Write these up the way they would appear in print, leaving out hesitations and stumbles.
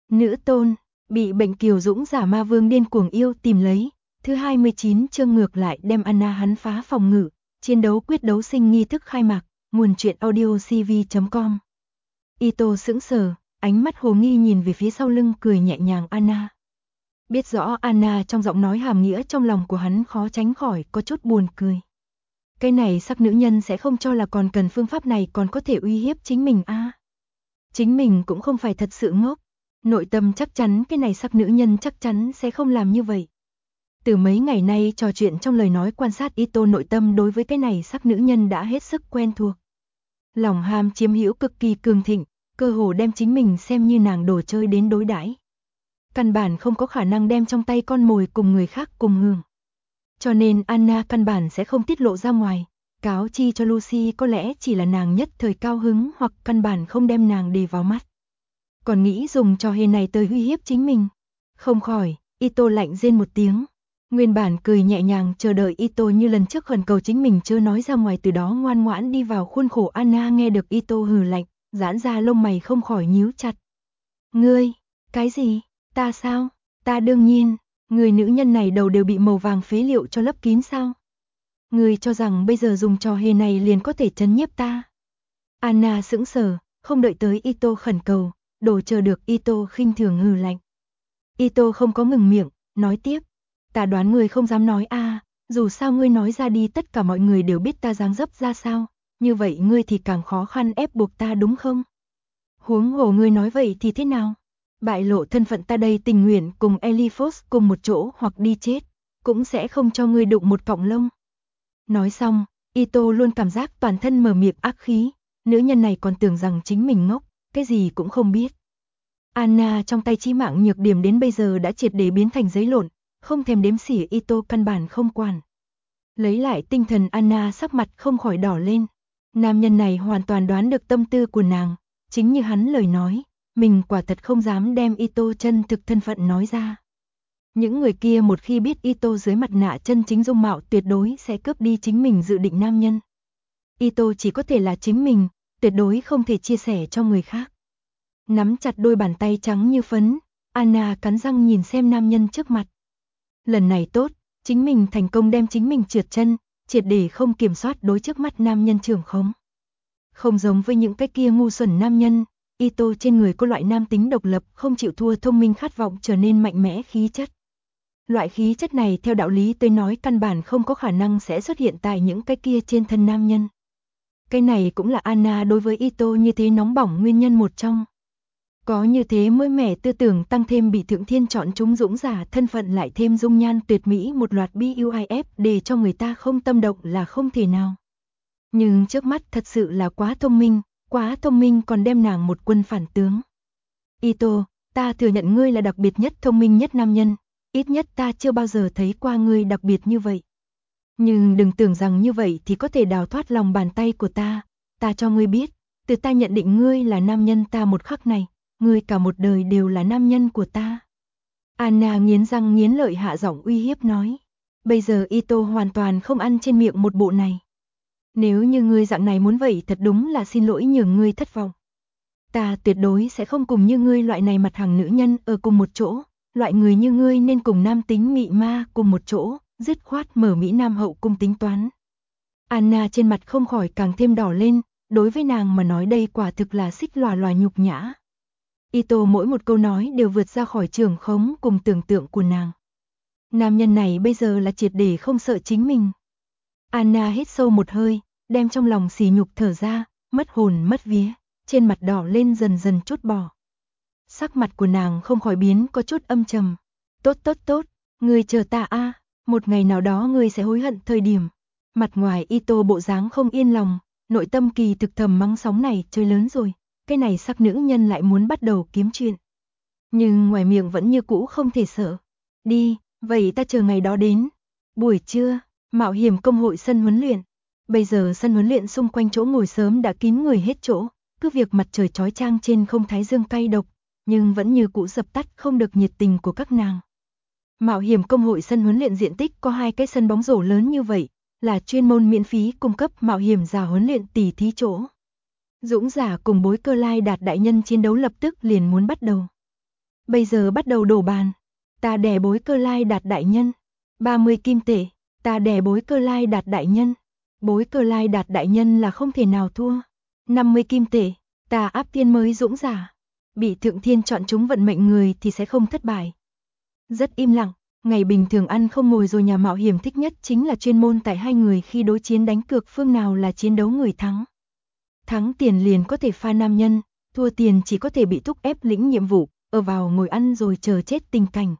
Nữ tôn, bị bệnh kiều dũng giả ma vương điên cuồng yêu tìm lấy. Thứ 29 chương ngược lại đem Anna hắn phá phòng ngự. Chiến đấu quyết đấu sinh nghi thức khai mạc. Nguồn truyện audio cv.com. Ito sững sờ, ánh mắt hồ nghi nhìn về phía sau lưng cười nhẹ nhàng Anna. Biết rõ Anna trong giọng nói hàm nghĩa trong lòng của hắn khó tránh khỏi có chút buồn cười. Cái này sắc nữ nhân sẽ không cho là còn cần phương pháp này còn có thể uy hiếp chính mình a. Chính mình cũng không phải thật sự ngốc. Nội tâm chắc chắn cái này sắc nữ nhân chắc chắn sẽ không làm như vậy. Từ mấy ngày nay trò chuyện trong lời nói quan sát Ito nội tâm đối với cái này sắc nữ nhân đã hết sức quen thuộc. Lòng ham chiếm hữu cực kỳ cường thịnh, cơ hồ đem chính mình xem như nàng đồ chơi đến đối đãi. Căn bản không có khả năng đem trong tay con mồi cùng người khác cùng hưởng. Cho nên Anna căn bản sẽ không tiết lộ ra ngoài, cáo chi cho Lucy có lẽ chỉ là nàng nhất thời cao hứng hoặc căn bản không đem nàng để vào mắt. Còn nghĩ dùng trò hề này tới uy hiếp chính mình. Không khỏi, Ito lạnh rên một tiếng. Nguyên bản cười nhẹ nhàng chờ đợi Ito như lần trước khẩn cầu chính mình chưa nói ra ngoài, từ đó ngoan ngoãn đi vào khuôn khổ Anna nghe được Ito hừ lạnh, giãn ra lông mày không khỏi nhíu chặt. Ngươi, cái gì, ta sao, ta đương nhiên, người nữ nhân này đầu đều bị màu vàng phế liệu cho lấp kín sao? Ngươi cho rằng bây giờ dùng trò hề này liền có thể trấn nhiếp ta? Anna sững sờ, không đợi tới Ito khẩn cầu, đồ chờ được Ito khinh thường hừ lạnh. Ito không có ngừng miệng, nói tiếp. Ta đoán ngươi không dám nói a, dù sao ngươi nói ra đi tất cả mọi người đều biết ta dáng dấp ra sao, như vậy ngươi thì càng khó khăn ép buộc ta đúng không? Huống hồ ngươi nói vậy thì thế nào? Bại lộ thân phận ta đây tình nguyện cùng Elifos cùng một chỗ hoặc đi chết, cũng sẽ không cho ngươi đụng một cọng lông. Nói xong, Ito luôn cảm giác toàn thân mở miệng ác khí, nữ nhân này còn tưởng rằng chính mình ngốc, cái gì cũng không biết. Anna trong tay chí mạng nhược điểm đến bây giờ đã triệt để biến thành giấy lộn, không thèm đếm xỉa Ito căn bản không quản. Lấy lại tinh thần Anna sắc mặt không khỏi đỏ lên. Nam nhân này hoàn toàn đoán được tâm tư của nàng, chính như hắn lời nói, mình quả thật không dám đem Ito chân thực thân phận nói ra. Những người kia một khi biết Ito dưới mặt nạ chân chính dung mạo tuyệt đối sẽ cướp đi chính mình dự định nam nhân. Ito chỉ có thể là chính mình, tuyệt đối không thể chia sẻ cho người khác. Nắm chặt đôi bàn tay trắng như phấn, Anna cắn răng nhìn xem nam nhân trước mặt. Lần này tốt, chính mình thành công đem chính mình trượt chân, triệt để không kiểm soát đối trước mắt nam nhân trưởng khống. Không giống với những cái kia ngu xuẩn nam nhân, Ito trên người có loại nam tính độc lập, không chịu thua thông minh khát vọng trở nên mạnh mẽ khí chất. Loại khí chất này theo đạo lý tôi nói căn bản không có khả năng sẽ xuất hiện tại những cái kia trên thân nam nhân. Cái này cũng là Anna đối với Ito như thế nóng bỏng nguyên nhân một trong. Có như thế mới mẻ tư tưởng tăng thêm bị thượng thiên chọn chúng dũng giả thân phận lại thêm dung nhan tuyệt mỹ một loạt BUIF để cho người ta không tâm động là không thể nào. Nhưng trước mắt thật sự là quá thông minh còn đem nàng một quân phản tướng. Ito, ta thừa nhận ngươi là đặc biệt nhất thông minh nhất nam nhân, ít nhất ta chưa bao giờ thấy qua ngươi đặc biệt như vậy. Nhưng đừng tưởng rằng như vậy thì có thể đào thoát lòng bàn tay của ta cho ngươi biết, từ ta nhận định ngươi là nam nhân ta một khắc này. Ngươi cả một đời đều là nam nhân của ta. Anna nghiến răng nghiến lợi hạ giọng uy hiếp nói. Bây giờ Ito hoàn toàn không ăn trên miệng một bộ này. Nếu như ngươi dạng này muốn vậy thật đúng là xin lỗi nhường ngươi thất vọng. Ta tuyệt đối sẽ không cùng như ngươi loại này mặt hàng nữ nhân ở cùng một chỗ. Loại người như ngươi nên cùng nam tính mị ma cùng một chỗ, dứt khoát mở Mỹ Nam hậu cung tính toán. Anna trên mặt không khỏi càng thêm đỏ lên, đối với nàng mà nói đây quả thực là xích lòa lòa nhục nhã. Ito mỗi một câu nói đều vượt ra khỏi trường khống cùng tưởng tượng của nàng. Nam nhân này bây giờ là triệt để không sợ chính mình. Anna hít sâu một hơi, đem trong lòng sỉ nhục thở ra, mất hồn mất vía, trên mặt đỏ lên dần dần chút bỏ. Sắc mặt của nàng không khỏi biến có chút âm trầm. Tốt, ngươi chờ ta a, một ngày nào đó ngươi sẽ hối hận thời điểm. Mặt ngoài Ito bộ dáng không yên lòng, nội tâm kỳ thực thầm mắng sóng này chơi lớn rồi. Cái này sắc nữ nhân lại muốn bắt đầu kiếm chuyện. Nhưng ngoài miệng vẫn như cũ không thể sợ. Đi, vậy ta chờ ngày đó đến. Buổi trưa, mạo hiểm công hội sân huấn luyện. Bây giờ sân huấn luyện xung quanh chỗ ngồi sớm đã kín người hết chỗ. Cứ việc mặt trời chói chang trên không thái dương cay độc, nhưng vẫn như cũ dập tắt không được nhiệt tình của các nàng. Mạo hiểm công hội sân huấn luyện diện tích có 2 cái sân bóng rổ lớn như vậy, là chuyên môn miễn phí cung cấp mạo hiểm giả huấn luyện tỉ thí chỗ. Dũng giả cùng bối cơ lai đạt đại nhân chiến đấu lập tức liền muốn bắt đầu. Bây giờ bắt đầu đổ bàn. Ta đè bối Cơ Lai Đạt đại nhân. 30 kim tệ. Ta đè bối Cơ Lai Đạt đại nhân. Bối Cơ Lai Đạt đại nhân là không thể nào thua. 50 kim tệ. Ta áp tiên mới dũng giả. Bị Thượng Thiên chọn chúng vận mệnh người thì sẽ không thất bại. Rất im lặng. Ngày bình thường ăn không ngồi rồi, nhà mạo hiểm thích nhất chính là chuyên môn tại hai người khi đối chiến đánh cược phương nào là chiến đấu người thắng. Thắng tiền liền có thể pha nam nhân, thua tiền chỉ có thể bị thúc ép lĩnh nhiệm vụ, ở vào ngồi ăn rồi chờ chết tình cảnh.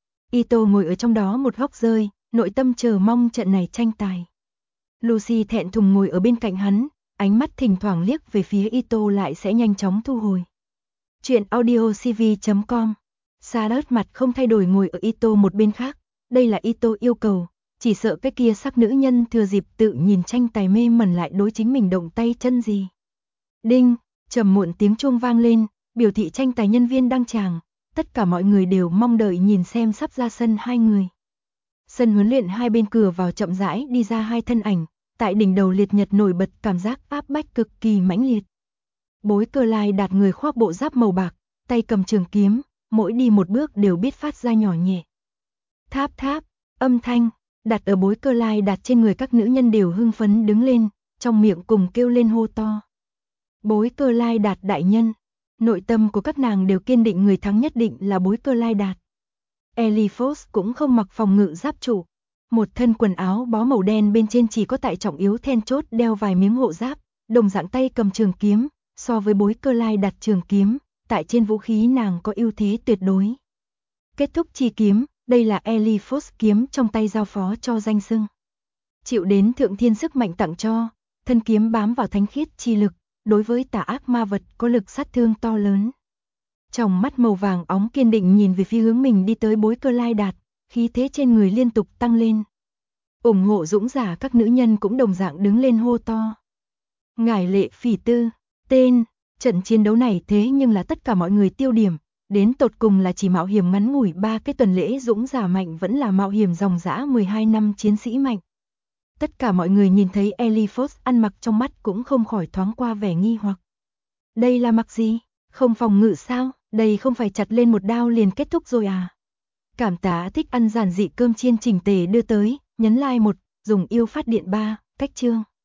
Ito ngồi ở trong đó một góc rơi, nội tâm chờ mong trận này tranh tài. Lucy thẹn thùng ngồi ở bên cạnh hắn, ánh mắt thỉnh thoảng liếc về phía Ito lại sẽ nhanh chóng thu hồi. Chuyện audiocv.com. Charlotte mặt không thay đổi ngồi ở Ito một bên khác. Đây là Ito yêu cầu, chỉ sợ cái kia sắc nữ nhân thừa dịp tự nhìn tranh tài mê mẩn lại đối chính mình động tay chân gì. Đinh, trầm muộn tiếng chuông vang lên, biểu thị tranh tài nhân viên đăng tràng. Tất cả mọi người đều mong đợi nhìn xem sắp ra sân hai người. Sân huấn luyện hai bên cửa vào chậm rãi đi ra hai thân ảnh, tại đỉnh đầu liệt nhật nổi bật cảm giác áp bách cực kỳ mãnh liệt. Bối Cơ Lai Đạt người khoác bộ giáp màu bạc, tay cầm trường kiếm, mỗi đi một bước đều biết phát ra nhỏ nhẹ. Tháp tháp, âm thanh, đặt ở Bối Cơ Lai Đạt trên người các nữ nhân đều hưng phấn đứng lên, trong miệng cùng kêu lên hô to. Bối Cơ Lai Đạt đại nhân, nội tâm của các nàng đều kiên định người thắng nhất định là Bối Cơ Lai Đạt. Ellie Fox cũng không mặc phòng ngự giáp trụ, một thân quần áo bó màu đen bên trên chỉ có tại trọng yếu then chốt đeo vài miếng hộ giáp, đồng dạng tay cầm trường kiếm, so với Bối Cơ Lai Đạt trường kiếm, tại trên vũ khí nàng có ưu thế tuyệt đối. Kết thúc chi kiếm, đây là Ellie Fox kiếm trong tay giao phó cho danh xưng. Chịu đến Thượng Thiên sức mạnh tặng cho, thân kiếm bám vào thánh khiết chi lực, đối với tà ác ma vật có lực sát thương to lớn. Trong mắt màu vàng óng kiên định nhìn về phía hướng mình đi tới Bối Cơ Lai Đạt, khí thế trên người liên tục tăng lên. Ủng hộ dũng giả các nữ nhân cũng đồng dạng đứng lên hô to. Ngải Lệ Phỉ Tư, tên, trận chiến đấu này thế nhưng là tất cả mọi người tiêu điểm, đến tột cùng là chỉ mạo hiểm ngắn ngủi 3 cái tuần lễ dũng giả mạnh vẫn là mạo hiểm dòng dã 12 năm chiến sĩ mạnh. Tất cả mọi người nhìn thấy Ellie Fox ăn mặc trong mắt cũng không khỏi thoáng qua vẻ nghi hoặc. Đây là mặc gì? Không phòng ngự sao? Đây không phải chặt lên một đao liền kết thúc rồi à? Cảm tá thích ăn giản dị cơm chiên chỉnh tề đưa tới, nhấn like 1, dùng yêu phát điện 3, cách chương.